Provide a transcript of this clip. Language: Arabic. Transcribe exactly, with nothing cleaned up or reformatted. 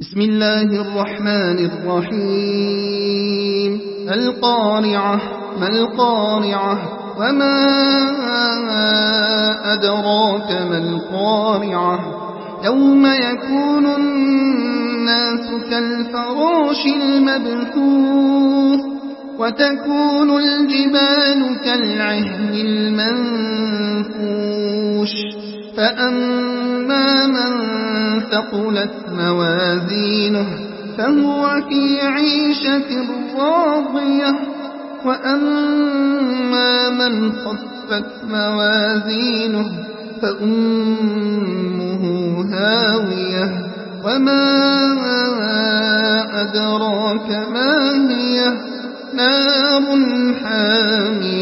بسم الله الرحمن الرحيم القارعة ما القارعة وما أدراك ما القارعة يوم يكون الناس كالفراش المبثوث وتكون الجبال كالعهن المنفوش فأما من ثقلت موازينه فهو في عيشة راضية وأما من خفت موازينه فأمه هاوية وما أدراك ما هي نار حامية